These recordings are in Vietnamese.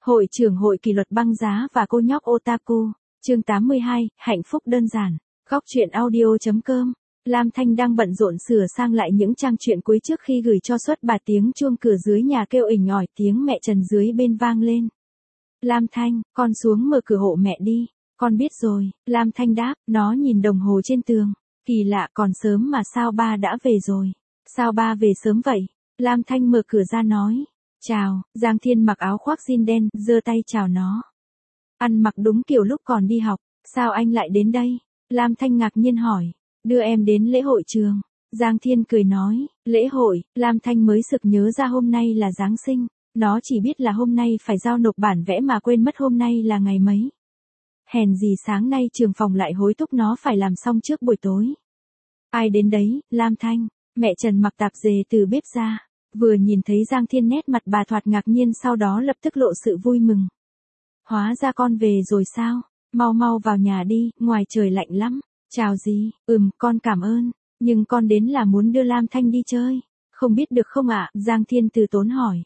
Hội trưởng hội kỷ luật băng giá và cô nhóc otaku, chương 82, hạnh phúc đơn giản. Góc truyện audio.com. Lam Thanh đang bận rộn sửa sang lại những trang truyện cuối trước khi gửi cho xuất bà, tiếng chuông cửa dưới nhà kêu ình ỏi, tiếng mẹ Trần dưới bên vang lên. Lam Thanh, con xuống mở cửa hộ mẹ đi. Con biết rồi, Lam Thanh đáp, nó nhìn đồng hồ trên tường. Kỳ lạ, còn sớm mà sao ba đã về rồi? Sao ba về sớm vậy? Lam Thanh mở cửa ra nói. Chào, Giang Thiên mặc áo khoác jean đen, giơ tay chào nó. Ăn mặc đúng kiểu lúc còn đi học, sao anh lại đến đây? Lam Thanh ngạc nhiên hỏi. Đưa em đến lễ hội trường. Giang Thiên cười nói, lễ hội. Lam Thanh mới sực nhớ ra hôm nay là Giáng sinh. Nó chỉ biết là hôm nay phải giao nộp bản vẽ mà quên mất hôm nay là ngày mấy. Hèn gì sáng nay trường phòng lại hối thúc nó phải làm xong trước buổi tối. Ai đến đấy? Lam Thanh. Mẹ Trần mặc tạp dề từ bếp ra. Vừa nhìn thấy Giang Thiên nét mặt bà thoạt ngạc nhiên, sau đó lập tức lộ sự vui mừng. Hóa ra con về rồi sao? Mau mau vào nhà đi, ngoài trời lạnh lắm. Chào gì? Con cảm ơn. Nhưng con đến là muốn đưa Lam Thanh đi chơi. Không biết được không ạ? Giang Thiên từ tốn hỏi.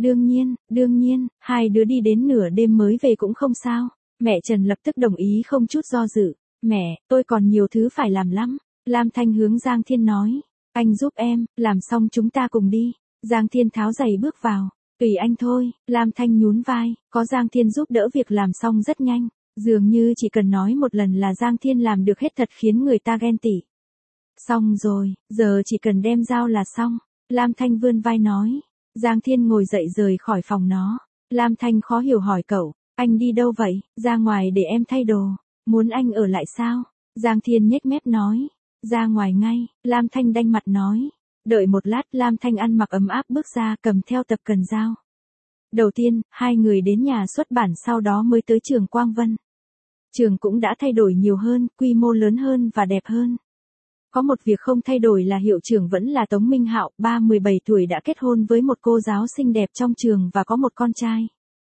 Đương nhiên, hai đứa đi đến nửa đêm mới về cũng không sao. Mẹ Trần lập tức đồng ý không chút do dự. Mẹ, tôi còn nhiều thứ phải làm lắm. Lam Thanh hướng Giang Thiên nói. Anh giúp em, làm xong chúng ta cùng đi. Giang Thiên tháo giày bước vào. Tùy anh thôi, Lam Thanh nhún vai, có Giang Thiên giúp đỡ việc làm xong rất nhanh. Dường như chỉ cần nói một lần là Giang Thiên làm được hết, thật khiến người ta ghen tị. Xong rồi, giờ chỉ cần đem dao là xong. Lam Thanh vươn vai nói. Giang Thiên ngồi dậy rời khỏi phòng nó. Lam Thanh khó hiểu hỏi cậu, anh đi đâu vậy? Ra ngoài để em thay đồ. Muốn anh ở lại sao? Giang Thiên nhếch mép nói. Ra ngoài ngay. Lam Thanh đanh mặt nói. Đợi một lát. Lam Thanh ăn mặc ấm áp bước ra, cầm theo tập cần dao. Đầu tiên, hai người đến nhà xuất bản, sau đó mới tới trường Quang Vân. Trường cũng đã thay đổi nhiều hơn, quy mô lớn hơn và đẹp hơn. Có một việc không thay đổi là hiệu trưởng vẫn là Tống Minh Hạo, 17 tuổi đã kết hôn với một cô giáo xinh đẹp trong trường và có một con trai.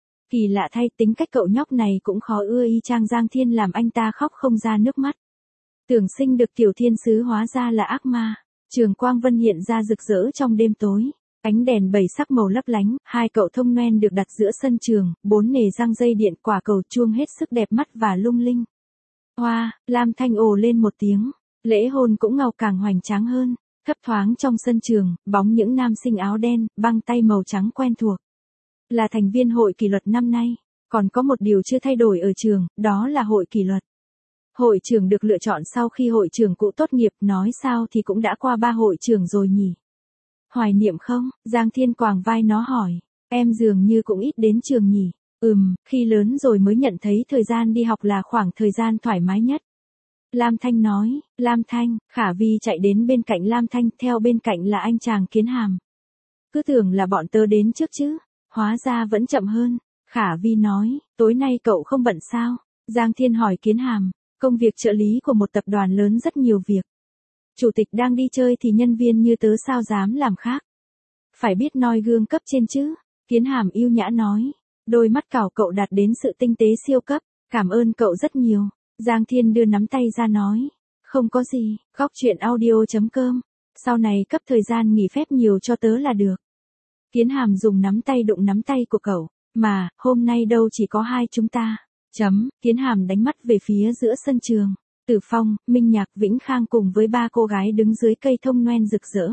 Kỳ lạ thay, tính cách cậu nhóc này cũng khó ưa y chang Giang Thiên, làm anh ta khóc không ra nước mắt. Tưởng sinh được tiểu thiên sứ hóa ra là ác ma. Trường Quang Vân hiện ra rực rỡ trong đêm tối. Ánh đèn 7 sắc màu lấp lánh, hai cậu thông noen được đặt giữa sân trường, 4 nề răng dây điện, quả cầu chuông hết sức đẹp mắt và lung linh. Hoa, Lam Thanh ồ lên một tiếng. Lễ hôn cũng ngầu càng hoành tráng hơn. Thấp thoáng trong sân trường, bóng những nam sinh áo đen, băng tay màu trắng quen thuộc. Là thành viên hội kỷ luật năm nay. Còn có một điều chưa thay đổi ở trường, đó là hội kỷ luật. Hội trưởng được lựa chọn sau khi hội trưởng cũ tốt nghiệp, nói sao thì cũng đã qua 3 hội trưởng rồi nhỉ. Hoài niệm không? Giang Thiên quàng vai nó hỏi. Em dường như cũng ít đến trường nhỉ. Khi lớn rồi mới nhận thấy thời gian đi học là khoảng thời gian thoải mái nhất. Lam Thanh nói. Lam Thanh. Khả Vi chạy đến bên cạnh Lam Thanh, theo bên cạnh là anh chàng Kiến Hàm. Cứ tưởng là bọn tớ đến trước chứ. Hóa ra vẫn chậm hơn. Khả Vi nói. Tối nay cậu không bận sao? Giang Thiên hỏi Kiến Hàm. Công việc trợ lý của một tập đoàn lớn rất nhiều việc. Chủ tịch đang đi chơi thì nhân viên như tớ sao dám làm khác. Phải biết noi gương cấp trên chứ. Kiến Hàm yêu nhã nói. Đôi mắt cào cậu đạt đến sự tinh tế siêu cấp. Cảm ơn cậu rất nhiều. Giang Thiên đưa nắm tay ra nói. Không có gì, góc truyện audio.com. Sau này cấp thời gian nghỉ phép nhiều cho tớ là được. Kiến Hàm dùng nắm tay đụng nắm tay của cậu. Mà, hôm nay đâu chỉ có hai chúng ta. Kiến Hàm đánh mắt về phía giữa sân trường. Tử Phong, Minh Nhạc, Vĩnh Khang cùng với 3 cô gái đứng dưới cây thông noen rực rỡ.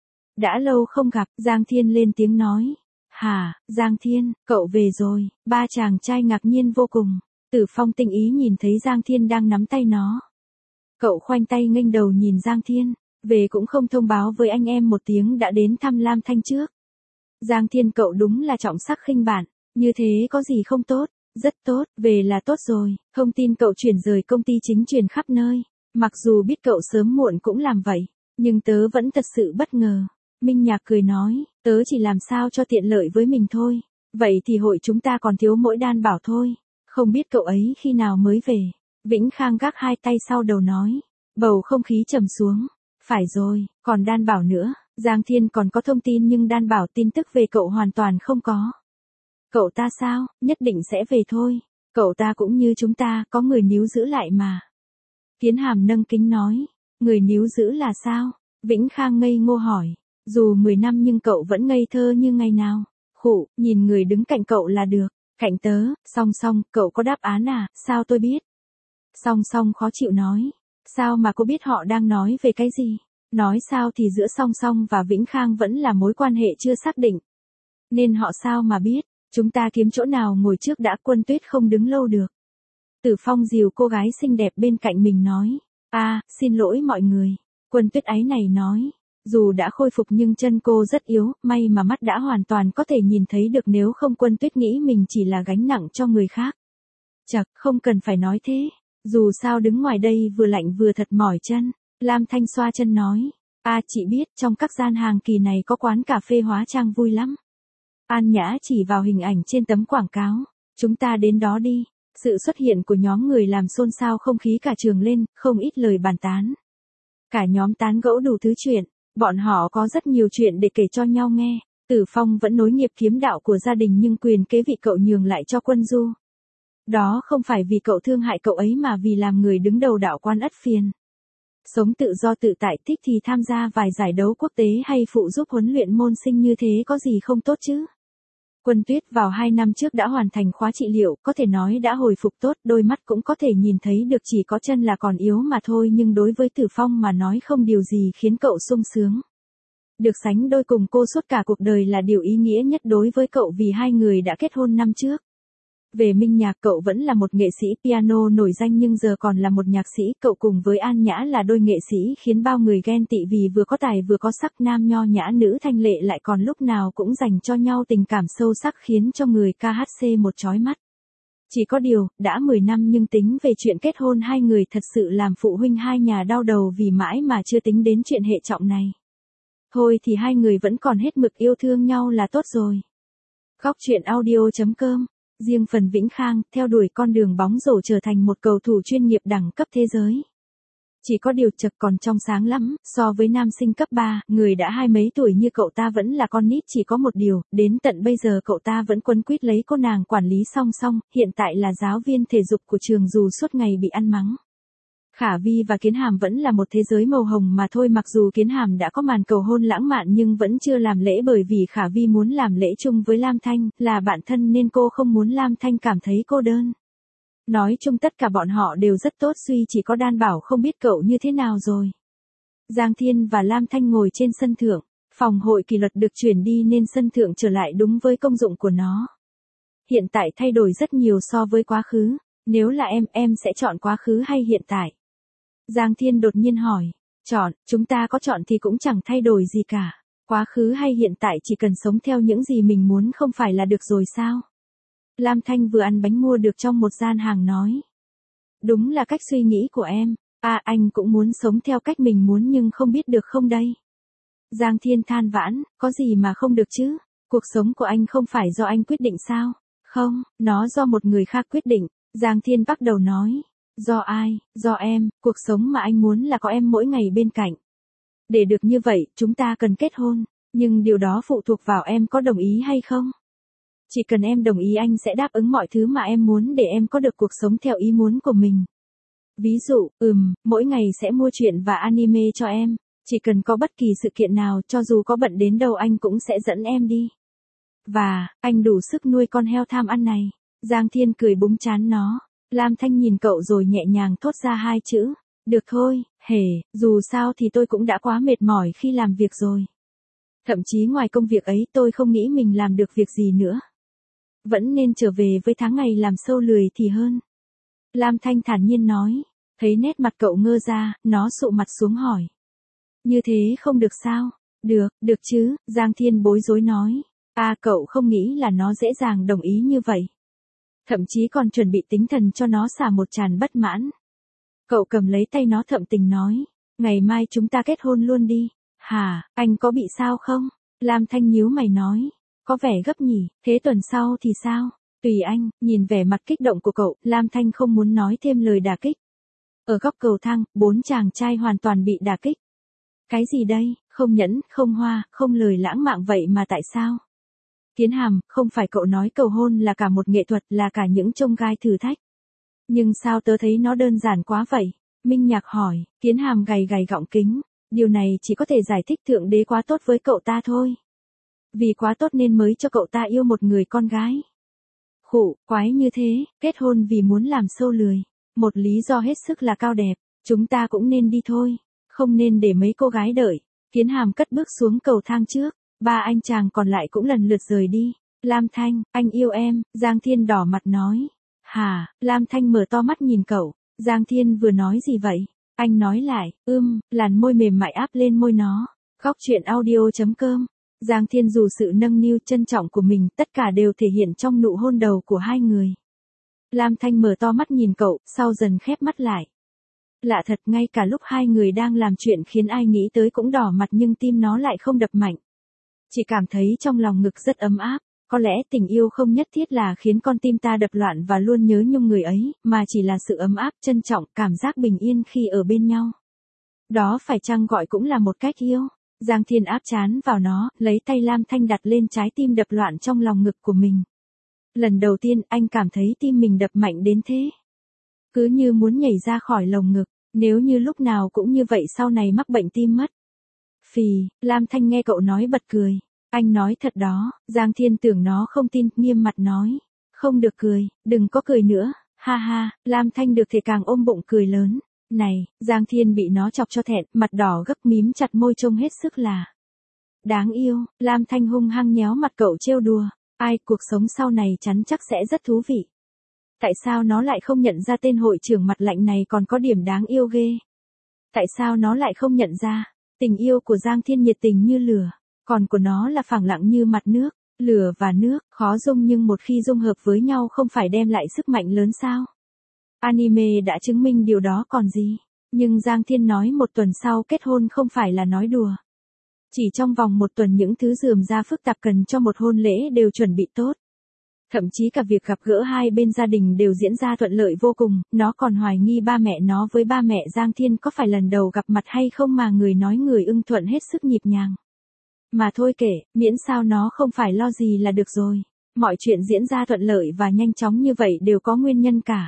Đã lâu không gặp, Giang Thiên lên tiếng nói. Hả, Giang Thiên, cậu về rồi. 3 chàng trai ngạc nhiên vô cùng. Tử Phong tinh ý nhìn thấy Giang Thiên đang nắm tay nó. Cậu khoanh tay nghênh đầu nhìn Giang Thiên. Về cũng không thông báo với anh em một tiếng đã đến thăm Lam Thanh trước. Giang Thiên, cậu đúng là trọng sắc khinh bạn. Như thế có gì không tốt? Rất tốt, về là tốt rồi. Thông tin cậu chuyển rời công ty chính truyền khắp nơi. Mặc dù biết cậu sớm muộn cũng làm vậy, nhưng tớ vẫn thật sự bất ngờ. Minh Nhạc cười nói, tớ chỉ làm sao cho tiện lợi với mình thôi. Vậy thì hội chúng ta còn thiếu mỗi Đan Bảo thôi. Không biết cậu ấy khi nào mới về. Vĩnh Khang gác hai tay sau đầu nói. Bầu không khí trầm xuống. Phải rồi, còn Đan Bảo nữa. Giang Thiên còn có thông tin nhưng Đan Bảo tin tức về cậu hoàn toàn không có. Cậu ta sao, nhất định sẽ về thôi. Cậu ta cũng như chúng ta, có người níu giữ lại mà. Kiến Hàm nâng kính nói. Người níu giữ là sao? Vĩnh Khang ngây ngô hỏi. Dù 10 năm nhưng cậu vẫn ngây thơ như ngày nào. Khụ, nhìn người đứng cạnh cậu là được. Cạnh tớ, Song Song, cậu có đáp án à, sao tôi biết? Song Song khó chịu nói. Sao mà cô biết họ đang nói về cái gì? Nói sao thì giữa Song Song và Vĩnh Khang vẫn là mối quan hệ chưa xác định. Nên họ sao mà biết, chúng ta kiếm chỗ nào ngồi trước đã, Quân Tuyết không đứng lâu được. Tử Phong dìu cô gái xinh đẹp bên cạnh mình nói. Xin lỗi mọi người. Quân Tuyết áy này nói. Dù đã khôi phục nhưng chân cô rất yếu, may mà mắt đã hoàn toàn có thể nhìn thấy được, nếu không Quân Tuyết nghĩ mình chỉ là gánh nặng cho người khác. Chật, không cần phải nói thế. Dù sao đứng ngoài đây vừa lạnh vừa thật mỏi chân. Lam Thanh xoa chân nói. Chị biết trong các gian hàng kỳ này có quán cà phê hóa trang vui lắm. An Nhã chỉ vào hình ảnh trên tấm quảng cáo. Chúng ta đến đó đi. Sự xuất hiện của nhóm người làm xôn xao không khí cả trường lên, không ít lời bàn tán. Cả nhóm tán gẫu đủ thứ chuyện. Bọn họ có rất nhiều chuyện để kể cho nhau nghe. Tử Phong vẫn nối nghiệp kiếm đạo của gia đình nhưng quyền kế vị cậu nhường lại cho Quân Du. Đó không phải vì cậu thương hại cậu ấy mà vì làm người đứng đầu đạo quan ất phiền. Sống tự do tự tại, thích thì tham gia vài giải đấu quốc tế hay phụ giúp huấn luyện môn sinh, như thế có gì không tốt chứ. Quân Tuyết vào 2 năm trước đã hoàn thành khóa trị liệu, có thể nói đã hồi phục tốt, đôi mắt cũng có thể nhìn thấy được, chỉ có chân là còn yếu mà thôi, nhưng đối với Tử Phong mà nói không điều gì khiến cậu sung sướng. Được sánh đôi cùng cô suốt cả cuộc đời là điều ý nghĩa nhất đối với cậu, vì hai người đã kết hôn năm trước. Về minh nhạc, cậu vẫn là một nghệ sĩ piano nổi danh nhưng giờ còn là một nhạc sĩ, cậu cùng với An Nhã là đôi nghệ sĩ khiến bao người ghen tị vì vừa có tài vừa có sắc, nam nho nhã nữ thanh lệ lại còn lúc nào cũng dành cho nhau tình cảm sâu sắc khiến cho người KHC một chói mắt. Chỉ có điều, đã 10 năm nhưng tính về chuyện kết hôn hai người thật sự làm phụ huynh hai nhà đau đầu vì mãi mà chưa tính đến chuyện hệ trọng này. Thôi thì hai người vẫn còn hết mực yêu thương nhau là tốt rồi. Góc truyện audio.com. Riêng phần Vĩnh Khang, theo đuổi con đường bóng rổ trở thành một cầu thủ chuyên nghiệp đẳng cấp thế giới. Chỉ có điều chật còn trong sáng lắm, so với nam sinh cấp 3, người đã 20 mấy tuổi như cậu ta vẫn là con nít, chỉ có một điều, đến tận bây giờ cậu ta vẫn quấn quýt lấy cô nàng quản lý Song Song, hiện tại là giáo viên thể dục của trường, dù suốt ngày bị ăn mắng. Khả Vi và Kiến Hàm vẫn là một thế giới màu hồng mà thôi, mặc dù Kiến Hàm đã có màn cầu hôn lãng mạn nhưng vẫn chưa làm lễ bởi vì Khả Vi muốn làm lễ chung với Lam Thanh, là bạn thân nên cô không muốn Lam Thanh cảm thấy cô đơn. Nói chung tất cả bọn họ đều rất tốt, duy chỉ có Đan Bảo không biết cậu như thế nào rồi. Giang Thiên và Lam Thanh ngồi trên sân thượng, phòng hội kỷ luật được chuyển đi nên sân thượng trở lại đúng với công dụng của nó. Hiện tại thay đổi rất nhiều so với quá khứ, nếu là em sẽ chọn quá khứ hay hiện tại? Giang Thiên đột nhiên hỏi. Chọn, chúng ta có chọn thì cũng chẳng thay đổi gì cả. Quá khứ hay hiện tại chỉ cần sống theo những gì mình muốn không phải là được rồi sao? Lam Thanh vừa ăn bánh mua được trong một gian hàng nói. Đúng là cách suy nghĩ của em. Anh cũng muốn sống theo cách mình muốn nhưng không biết được không đây? Giang Thiên than vãn, có gì mà không được chứ? Cuộc sống của anh không phải do anh quyết định sao? Không, nó do một người khác quyết định. Giang Thiên bắt đầu nói. Do ai? Do em, cuộc sống mà anh muốn là có em mỗi ngày bên cạnh. Để được như vậy, chúng ta cần kết hôn, nhưng điều đó phụ thuộc vào em có đồng ý hay không. Chỉ cần em đồng ý anh sẽ đáp ứng mọi thứ mà em muốn để em có được cuộc sống theo ý muốn của mình. Ví dụ, mỗi ngày sẽ mua truyện và anime cho em, chỉ cần có bất kỳ sự kiện nào cho dù có bận đến đâu anh cũng sẽ dẫn em đi. Và, anh đủ sức nuôi con heo tham ăn này. Giang Thiên cười búng trán nó. Lam Thanh nhìn cậu rồi nhẹ nhàng thốt ra hai chữ. Được thôi, dù sao thì tôi cũng đã quá mệt mỏi khi làm việc rồi. Thậm chí ngoài công việc ấy tôi không nghĩ mình làm được việc gì nữa. Vẫn nên trở về với tháng ngày làm sâu lười thì hơn. Lam Thanh thản nhiên nói. Thấy nét mặt cậu ngơ ra, nó sụ mặt xuống hỏi. Như thế không được sao? Được chứ, Giang Thiên bối rối nói. Cậu không nghĩ là nó dễ dàng đồng ý như vậy. Thậm chí còn chuẩn bị tinh thần cho nó xả một tràn bất mãn. Cậu cầm lấy tay nó thậm tình nói. Ngày mai chúng ta kết hôn luôn đi. Hả, anh có bị sao không? Lam Thanh nhíu mày nói. Có vẻ gấp nhỉ, thế tuần sau thì sao? Tùy anh, nhìn vẻ mặt kích động của cậu, Lam Thanh không muốn nói thêm lời đả kích. Ở góc cầu thang, 4 chàng trai hoàn toàn bị đả kích. Cái gì đây, không nhẫn, không hoa, không lời lãng mạn vậy mà tại sao? Kiến Hàm, không phải cậu nói cầu hôn là cả một nghệ thuật, là cả những chông gai thử thách. Nhưng sao tớ thấy nó đơn giản quá vậy? Minh Nhạc hỏi, Kiến Hàm gầy gầy gọng kính. Điều này chỉ có thể giải thích Thượng Đế quá tốt với cậu ta thôi. Vì quá tốt nên mới cho cậu ta yêu một người con gái. Khụ, quái như thế, kết hôn vì muốn làm sâu lười. Một lý do hết sức là cao đẹp, chúng ta cũng nên đi thôi. Không nên để mấy cô gái đợi. Kiến Hàm cất bước xuống cầu thang trước, ba anh chàng còn lại cũng lần lượt rời đi. Lam Thanh, anh yêu em, Giang Thiên đỏ mặt nói. Hả, Lam Thanh mở to mắt nhìn cậu, Giang Thiên vừa nói gì vậy? Anh nói lại, làn môi mềm mại áp lên môi nó. Góc chuyện audio.com. Giang Thiên dù sự nâng niu trân trọng của mình tất cả đều thể hiện trong nụ hôn đầu của hai người. Lam Thanh mở to mắt nhìn cậu, sau dần khép mắt lại. Lạ thật, ngay cả lúc hai người đang làm chuyện khiến ai nghĩ tới cũng đỏ mặt nhưng tim nó lại không đập mạnh. Chỉ cảm thấy trong lòng ngực rất ấm áp. Có lẽ tình yêu không nhất thiết là khiến con tim ta đập loạn và luôn nhớ nhung người ấy, mà chỉ là sự ấm áp, trân trọng, cảm giác bình yên khi ở bên nhau. Đó phải chăng gọi cũng là một cách yêu? Giang Thiên áp trán vào nó, lấy tay Lam Thanh đặt lên trái tim đập loạn trong lòng ngực của mình. Lần đầu tiên anh cảm thấy tim mình đập mạnh đến thế. Cứ như muốn nhảy ra khỏi lồng ngực, nếu như lúc nào cũng như vậy sau này mắc bệnh tim mất. Phì, Lam Thanh nghe cậu nói bật cười. Anh nói thật đó, Giang Thiên tưởng nó không tin, nghiêm mặt nói. Không được cười, đừng có cười nữa, ha ha, Lam Thanh được thể càng ôm bụng cười lớn. Này, Giang Thiên bị nó chọc cho thẹn, mặt đỏ gấp mím chặt môi trông hết sức là đáng yêu. Lam Thanh hung hăng nhéo mặt cậu trêu đùa. Ai, cuộc sống sau này chắn chắc sẽ rất thú vị. Tại sao nó lại không nhận ra tên hội trưởng mặt lạnh này còn có điểm đáng yêu ghê? Tại sao nó lại không nhận ra? Tình yêu của Giang Thiên nhiệt tình như lửa, còn của nó là phẳng lặng như mặt nước. Lửa và nước, khó dung nhưng một khi dung hợp với nhau không phải đem lại sức mạnh lớn sao? Anime đã chứng minh điều đó còn gì. Nhưng Giang Thiên nói một tuần sau kết hôn không phải là nói đùa. Chỉ trong vòng một tuần những thứ rườm rà phức tạp cần cho một hôn lễ đều chuẩn bị tốt. Thậm chí cả việc gặp gỡ hai bên gia đình đều diễn ra thuận lợi vô cùng, nó còn hoài nghi ba mẹ nó với ba mẹ Giang Thiên có phải lần đầu gặp mặt hay không mà người nói người ưng thuận hết sức nhịp nhàng. Mà thôi kể, miễn sao nó không phải lo gì là được rồi. Mọi chuyện diễn ra thuận lợi và nhanh chóng như vậy đều có nguyên nhân cả.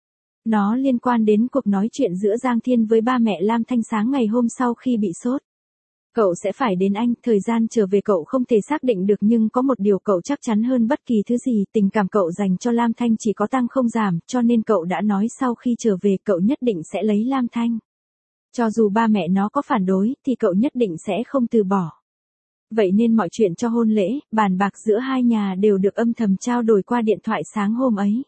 Nó liên quan đến cuộc nói chuyện giữa Giang Thiên với ba mẹ Lam Thanh sáng ngày hôm sau khi bị sốt. Cậu sẽ phải đến Anh, thời gian trở về cậu không thể xác định được nhưng có một điều cậu chắc chắn hơn bất kỳ thứ gì, tình cảm cậu dành cho Lam Thanh chỉ có tăng không giảm, cho nên cậu đã nói sau khi trở về cậu nhất định sẽ lấy Lam Thanh. Cho dù ba mẹ nó có phản đối thì cậu nhất định sẽ không từ bỏ. Vậy nên mọi chuyện cho hôn lễ, bàn bạc giữa hai nhà đều được âm thầm trao đổi qua điện thoại sáng hôm ấy.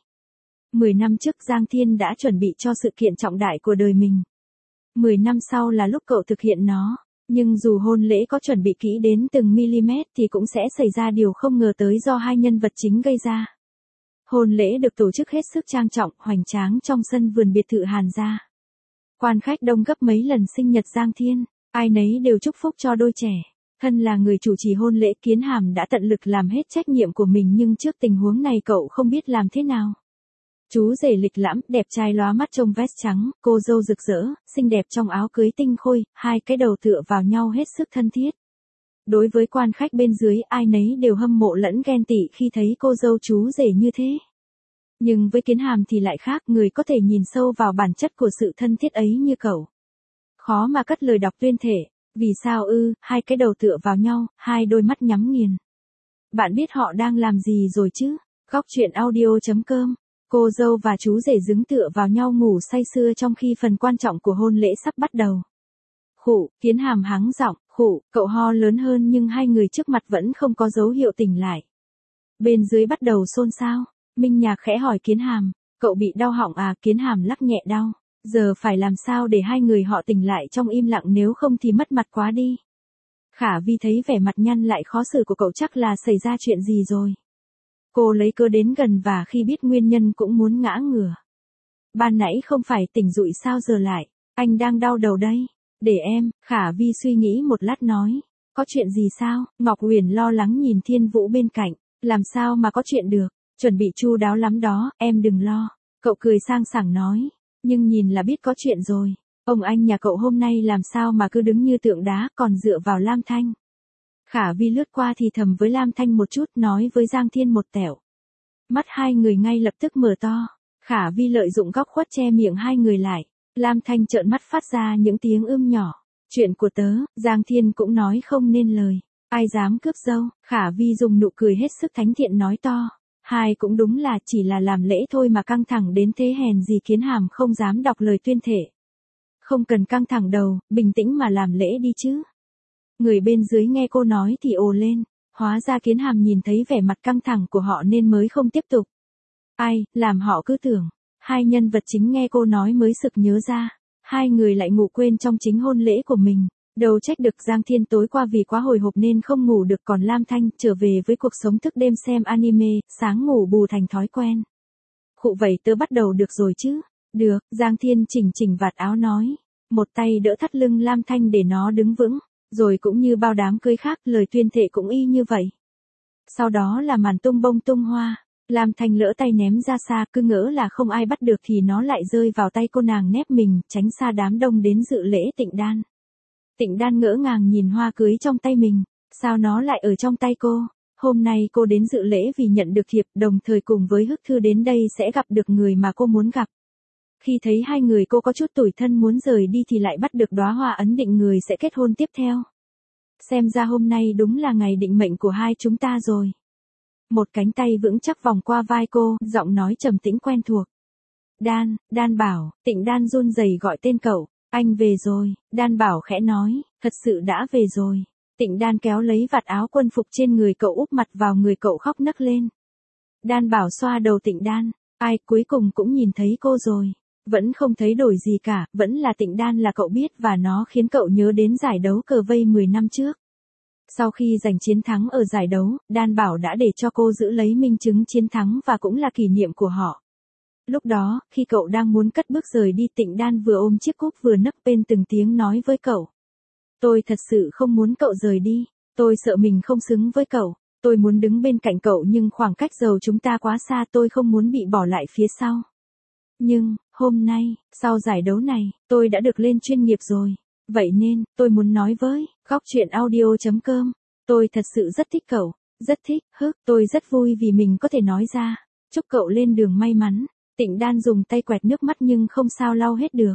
10 năm trước Giang Thiên đã chuẩn bị cho sự kiện trọng đại của đời mình. 10 năm sau là lúc cậu thực hiện nó. Nhưng dù hôn lễ có chuẩn bị kỹ đến từng mm thì cũng sẽ xảy ra điều không ngờ tới do hai nhân vật chính gây ra. Hôn lễ được tổ chức hết sức trang trọng, hoành tráng trong sân vườn biệt thự Hàn gia. Quan khách đông gấp mấy lần sinh nhật Giang Thiên, ai nấy đều chúc phúc cho đôi trẻ. Thân là người chủ trì hôn lễ, Kiến Hàm đã tận lực làm hết trách nhiệm của mình nhưng trước tình huống này cậu không biết làm thế nào. Chú rể lịch lãm, đẹp trai lóa mắt trong vest trắng, cô dâu rực rỡ, xinh đẹp trong áo cưới tinh khôi, hai cái đầu tựa vào nhau hết sức thân thiết. Đối với quan khách bên dưới, ai nấy đều hâm mộ lẫn ghen tị khi thấy cô dâu chú rể như thế. Nhưng với Kiến Hàm thì lại khác, người có thể nhìn sâu vào bản chất của sự thân thiết ấy như cậu. Khó mà cất lời đọc tuyên thể, vì sao hai cái đầu tựa vào nhau, hai đôi mắt nhắm nghiền. Bạn biết họ đang làm gì rồi chứ? Góc chuyện audio.com. Cô dâu và chú rể dứng tựa vào nhau ngủ say sưa trong khi phần quan trọng của hôn lễ sắp bắt đầu. Khụ, Kiến Hàm hắng giọng, khụ, cậu ho lớn hơn nhưng hai người trước mặt vẫn không có dấu hiệu tỉnh lại. Bên dưới bắt đầu xôn xao, Minh Nhạc khẽ hỏi Kiến Hàm, cậu bị đau họng à? Kiến Hàm lắc nhẹ đau, giờ phải làm sao để hai người họ tỉnh lại trong im lặng nếu không thì mất mặt quá đi. Khả Vi thấy vẻ mặt nhăn lại khó xử của cậu chắc là xảy ra chuyện gì rồi. Cô lấy cớ đến gần và khi biết nguyên nhân cũng muốn ngã ngửa. Ban nãy không phải tỉnh dụi sao giờ lại, anh đang đau đầu đây. Để em, Khả Vi suy nghĩ một lát nói. Có chuyện gì sao? Ngọc Huyền lo lắng nhìn Thiên Vũ bên cạnh. Làm sao mà có chuyện được, chuẩn bị chu đáo lắm đó, em đừng lo. Cậu cười sang sảng nói. Nhưng nhìn là biết có chuyện rồi. Ông anh nhà cậu hôm nay làm sao mà cứ đứng như tượng đá còn dựa vào Lam Thanh. Khả Vi lướt qua thì thầm với Lam Thanh một chút, nói với Giang Thiên một tẹo. Mắt hai người ngay lập tức mở to. Khả Vi lợi dụng góc khuất che miệng hai người lại. Lam Thanh trợn mắt phát ra những tiếng nhỏ. Chuyện của tớ, Giang Thiên cũng nói không nên lời. Ai dám cướp dâu? Khả Vi dùng nụ cười hết sức thánh thiện nói to. Hai cũng đúng là chỉ là làm lễ thôi mà căng thẳng đến thế, hèn gì Kiến Hàm không dám đọc lời tuyên thệ. Không cần căng thẳng đầu, bình tĩnh mà làm lễ đi chứ. Người bên dưới nghe cô nói thì ồ lên, hóa ra Kiến Hàm nhìn thấy vẻ mặt căng thẳng của họ nên mới không tiếp tục. Ai, làm họ cứ tưởng. Hai nhân vật chính nghe cô nói mới sực nhớ ra. Hai người lại ngủ quên trong chính hôn lễ của mình. Đâu trách được Giang Thiên tối qua vì quá hồi hộp nên không ngủ được, còn Lam Thanh trở về với cuộc sống thức đêm xem anime, sáng ngủ bù thành thói quen. Khụ vậy tớ bắt đầu được rồi chứ? Được, Giang Thiên chỉnh chỉnh vạt áo nói. Một tay đỡ thắt lưng Lam Thanh để nó đứng vững. Rồi cũng như bao đám cưới khác, lời tuyên thệ cũng y như vậy. Sau đó là màn tung bông tung hoa. Lam Thanh lỡ tay ném ra xa, cứ ngỡ là không ai bắt được thì nó lại rơi vào tay cô, nàng nép mình, tránh xa đám đông đến dự lễ Tịnh Đan. Tịnh Đan ngỡ ngàng nhìn hoa cưới trong tay mình, sao nó lại ở trong tay cô? Hôm nay cô đến dự lễ vì nhận được thiệp, đồng thời cùng với Hức Thư đến đây sẽ gặp được người mà cô muốn gặp. Khi thấy hai người cô có chút tủi thân muốn rời đi thì lại bắt được đóa hoa ấn định người sẽ kết hôn tiếp theo. Xem ra hôm nay đúng là ngày định mệnh của hai chúng ta rồi. Một cánh tay vững chắc vòng qua vai cô, giọng nói trầm tĩnh quen thuộc. Đan, Đan Bảo. Tịnh Đan run rẩy gọi tên cậu. Anh về rồi, Đan Bảo khẽ nói, thật sự đã về rồi. Tịnh Đan kéo lấy vạt áo quân phục trên người cậu úp mặt vào người cậu khóc nấc lên. Đan Bảo xoa đầu Tịnh Đan, ai cuối cùng cũng nhìn thấy cô rồi. Vẫn không thấy đổi gì cả, vẫn là Tịnh Đan là cậu biết và nó khiến cậu nhớ đến giải đấu cờ vây 10 năm trước. Sau khi giành chiến thắng ở giải đấu, Đan Bảo đã để cho cô giữ lấy minh chứng chiến thắng và cũng là kỷ niệm của họ. Lúc đó, khi cậu đang muốn cất bước rời đi, Tịnh Đan vừa ôm chiếc cúp vừa nấc bên từng tiếng nói với cậu. Tôi thật sự không muốn cậu rời đi, tôi sợ mình không xứng với cậu, tôi muốn đứng bên cạnh cậu nhưng khoảng cách giàu chúng ta quá xa, tôi không muốn bị bỏ lại phía sau. Nhưng, hôm nay, sau giải đấu này, tôi đã được lên chuyên nghiệp rồi. Vậy nên, tôi muốn nói với Góc Chuyện Audio.com, tôi thật sự rất thích cậu, rất thích, tôi rất vui vì mình có thể nói ra. Chúc cậu lên đường may mắn. Tịnh Đan dùng tay quẹt nước mắt nhưng không sao lau hết được.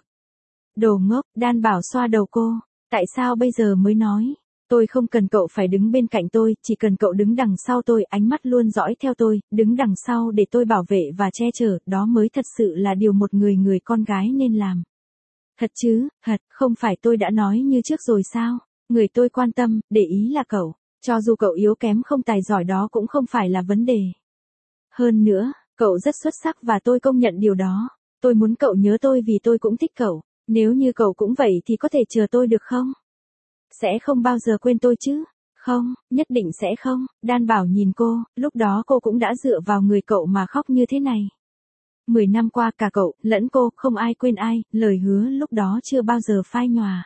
Đồ ngốc, Đan Bảo xoa đầu cô, tại sao bây giờ mới nói? Tôi không cần cậu phải đứng bên cạnh tôi, chỉ cần cậu đứng đằng sau tôi, ánh mắt luôn dõi theo tôi, đứng đằng sau để tôi bảo vệ và che chở, đó mới thật sự là điều một người con gái nên làm. Thật chứ, thật, không phải tôi đã nói như trước rồi sao? Người tôi quan tâm, để ý là cậu, cho dù cậu yếu kém không tài giỏi đó cũng không phải là vấn đề. Hơn nữa, cậu rất xuất sắc và tôi công nhận điều đó. Tôi muốn cậu nhớ tôi vì tôi cũng thích cậu. Nếu như cậu cũng vậy thì có thể chờ tôi được không? Sẽ không bao giờ quên tôi chứ? Không, nhất định sẽ không. Đan Bảo nhìn cô, lúc đó cô cũng đã dựa vào người cậu mà khóc như thế này. 10 năm qua cả cậu, lẫn cô, không ai quên ai, lời hứa lúc đó chưa bao giờ phai nhòa.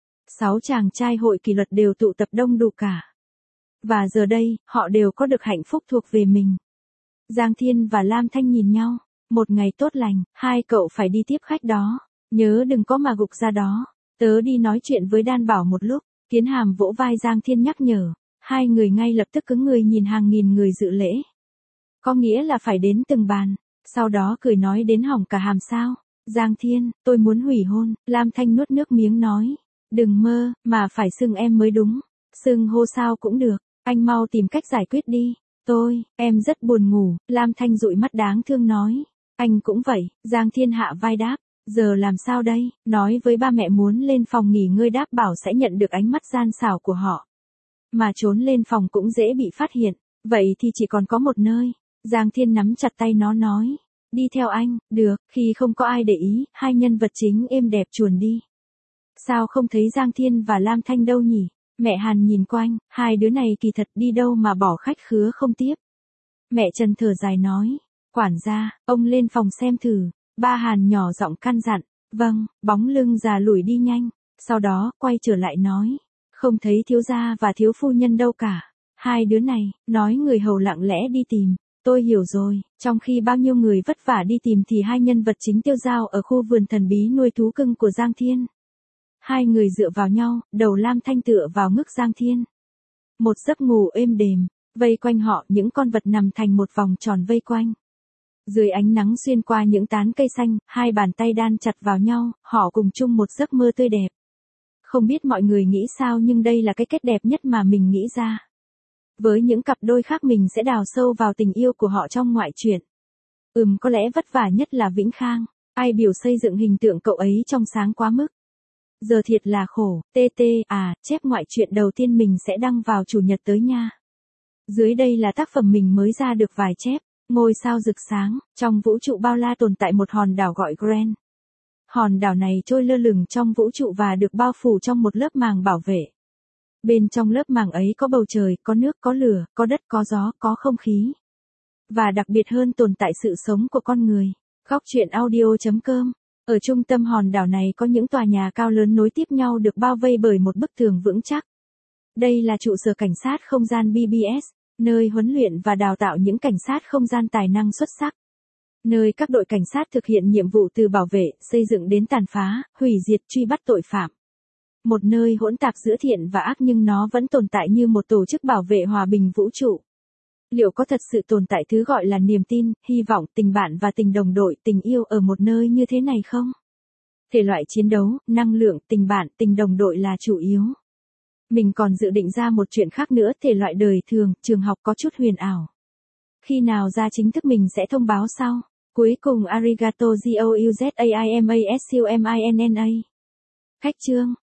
6 chàng trai hội kỷ luật đều tụ tập đông đủ cả. Và giờ đây, họ đều có được hạnh phúc thuộc về mình. Giang Thiên và Lam Thanh nhìn nhau. Một ngày tốt lành, hai cậu phải đi tiếp khách đó. Nhớ đừng có mà gục ra đó. Tớ đi nói chuyện với Đan Bảo một lúc. Kiến Hàm vỗ vai Giang Thiên nhắc nhở. Hai người ngay lập tức cứng người nhìn hàng nghìn người dự lễ. Có nghĩa là phải đến từng bàn. Sau đó cười nói đến hỏng cả hàm sao. Giang Thiên, tôi muốn hủy hôn. Lam Thanh nuốt nước miếng nói. Đừng mơ, mà phải xưng em mới đúng. Xưng hô sao cũng được. Anh mau tìm cách giải quyết đi. Em rất buồn ngủ, Lam Thanh dụi mắt đáng thương nói. Anh cũng vậy, Giang Thiên hạ vai đáp. Giờ làm sao đây, nói với ba mẹ muốn lên phòng nghỉ ngơi, đáp bảo sẽ nhận được ánh mắt gian xảo của họ. Mà trốn lên phòng cũng dễ bị phát hiện, vậy thì chỉ còn có một nơi. Giang Thiên nắm chặt tay nó nói. Đi theo anh, được, khi không có ai để ý, hai nhân vật chính êm đẹp chuồn đi. Sao không thấy Giang Thiên và Lam Thanh đâu nhỉ? Mẹ Hàn nhìn quanh, hai đứa này kỳ thật đi đâu mà bỏ khách khứa không tiếp. Mẹ Trần thở dài nói, quản gia, ông lên phòng xem thử. Ba Hàn nhỏ giọng căn dặn, vâng, bóng lưng già lủi đi nhanh. Sau đó, quay trở lại nói, không thấy thiếu gia và thiếu phu nhân đâu cả. Hai đứa này, nói người hầu lặng lẽ đi tìm. Tôi hiểu rồi, trong khi bao nhiêu người vất vả đi tìm thì hai nhân vật chính tiêu dao ở khu vườn thần bí nuôi thú cưng của Giang Thiên. Hai người dựa vào nhau, đầu Lam Thanh tựa vào ngực Giang Thiên. Một giấc ngủ êm đềm, vây quanh họ những con vật nằm thành một vòng tròn vây quanh. Dưới ánh nắng xuyên qua những tán cây xanh, hai bàn tay đan chặt vào nhau, họ cùng chung một giấc mơ tươi đẹp. Không biết mọi người nghĩ sao nhưng đây là cái kết đẹp nhất mà mình nghĩ ra. Với những cặp đôi khác mình sẽ đào sâu vào tình yêu của họ trong ngoại truyện. Có lẽ vất vả nhất là Vĩnh Khang. Ai biểu xây dựng hình tượng cậu ấy trong sáng quá mức. Giờ thiệt là khổ, chép ngoại truyện đầu tiên mình sẽ đăng vào chủ nhật tới nha. Dưới đây là tác phẩm mình mới ra được vài chép. Ngôi sao rực sáng, trong vũ trụ bao la tồn tại một hòn đảo gọi Grand. Hòn đảo này trôi lơ lửng trong vũ trụ và được bao phủ trong một lớp màng bảo vệ. Bên trong lớp màng ấy có bầu trời, có nước, có lửa, có đất, có gió, có không khí. Và đặc biệt hơn tồn tại sự sống của con người. Góc truyện audio.com. Ở trung tâm hòn đảo này có những tòa nhà cao lớn nối tiếp nhau được bao vây bởi một bức tường vững chắc. Đây là trụ sở cảnh sát không gian BBS, nơi huấn luyện và đào tạo những cảnh sát không gian tài năng xuất sắc. Nơi các đội cảnh sát thực hiện nhiệm vụ từ bảo vệ, xây dựng đến tàn phá, hủy diệt, truy bắt tội phạm. Một nơi hỗn tạp giữa thiện và ác nhưng nó vẫn tồn tại như một tổ chức bảo vệ hòa bình vũ trụ. Liệu có thật sự tồn tại thứ gọi là niềm tin, hy vọng, tình bạn và tình đồng đội, tình yêu ở một nơi như thế này không? Thể loại chiến đấu, năng lượng, tình bạn, tình đồng đội là chủ yếu. Mình còn dự định ra một chuyện khác nữa, thể loại đời thường, trường học có chút huyền ảo. Khi nào ra chính thức mình sẽ thông báo sau. Cuối cùng arigato gozaimasu. Khách chương.